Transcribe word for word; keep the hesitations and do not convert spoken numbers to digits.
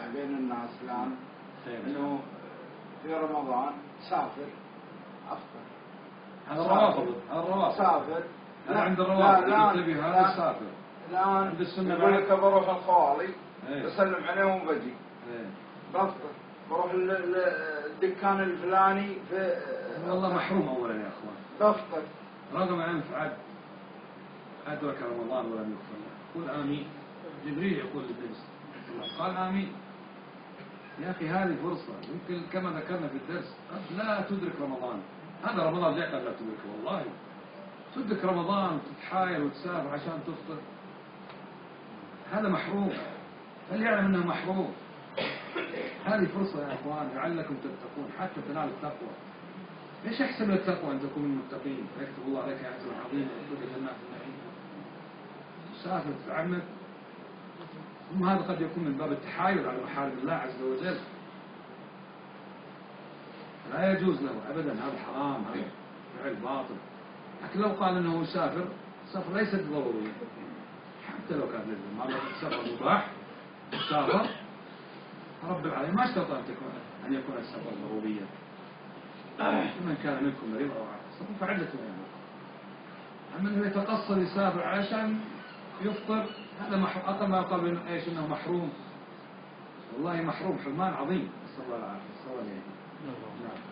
بين الناس الآن إنه في رمضان سافر أفطر. هذا الروافض، هذا الروافض. سافر. أنا عند الروافض يقول هذا سافر. الآن عند السنة يقول لك بروح الخوالي ايه. بسلم عليهم وبجي. ايه. بفطر. بروح الدكان الفلاني في. والله محروم أولا يا أخوان. بفطر. رغم أنف عد أدرك رمضان ولم يغفر له. قل آمين. جبريل يقول للنبي قال آمين. يا أخي هذه فرصة يمكن كما ذكرنا في الدرس لا تدرك رمضان. هذا رمضان جاء قبل لا تدرك والله. تدرك رمضان تتحايل وتسافر عشان تفطر. هذا محروم. فليعلم أنه محروم. هذه فرصة يا أخوان لعلكم تتقون حتى تنالوا التقوى. ليش أحسن من التقوى أن تكونوا المتقين يكتب الله لك أجرا عظيما ويدخلك جنات النعيم. تسافر تتعمد ثم هذا قد يكون من باب التحايل على محارم الله عز وجل. لا يجوز له أبدا. هذا حرام. هذا فعل باطل. لكن لو قال أنه يسافر السفر ليست ضرورية حتى لو كان لازم. هذا السفر مباح سافر رب العالمين ما اشترط أن تكون أن يكون السفر ضروريا. من كان منكم مريض أو على سفر فعدة أيام. أما أنه يتقصد يسافر عشان يفطر هذا محروم. أقل ما يقال إنه إيش إنه محروم. والله محروم حرمان عظيم. نسأل الله العافية. نسأل الله العافية.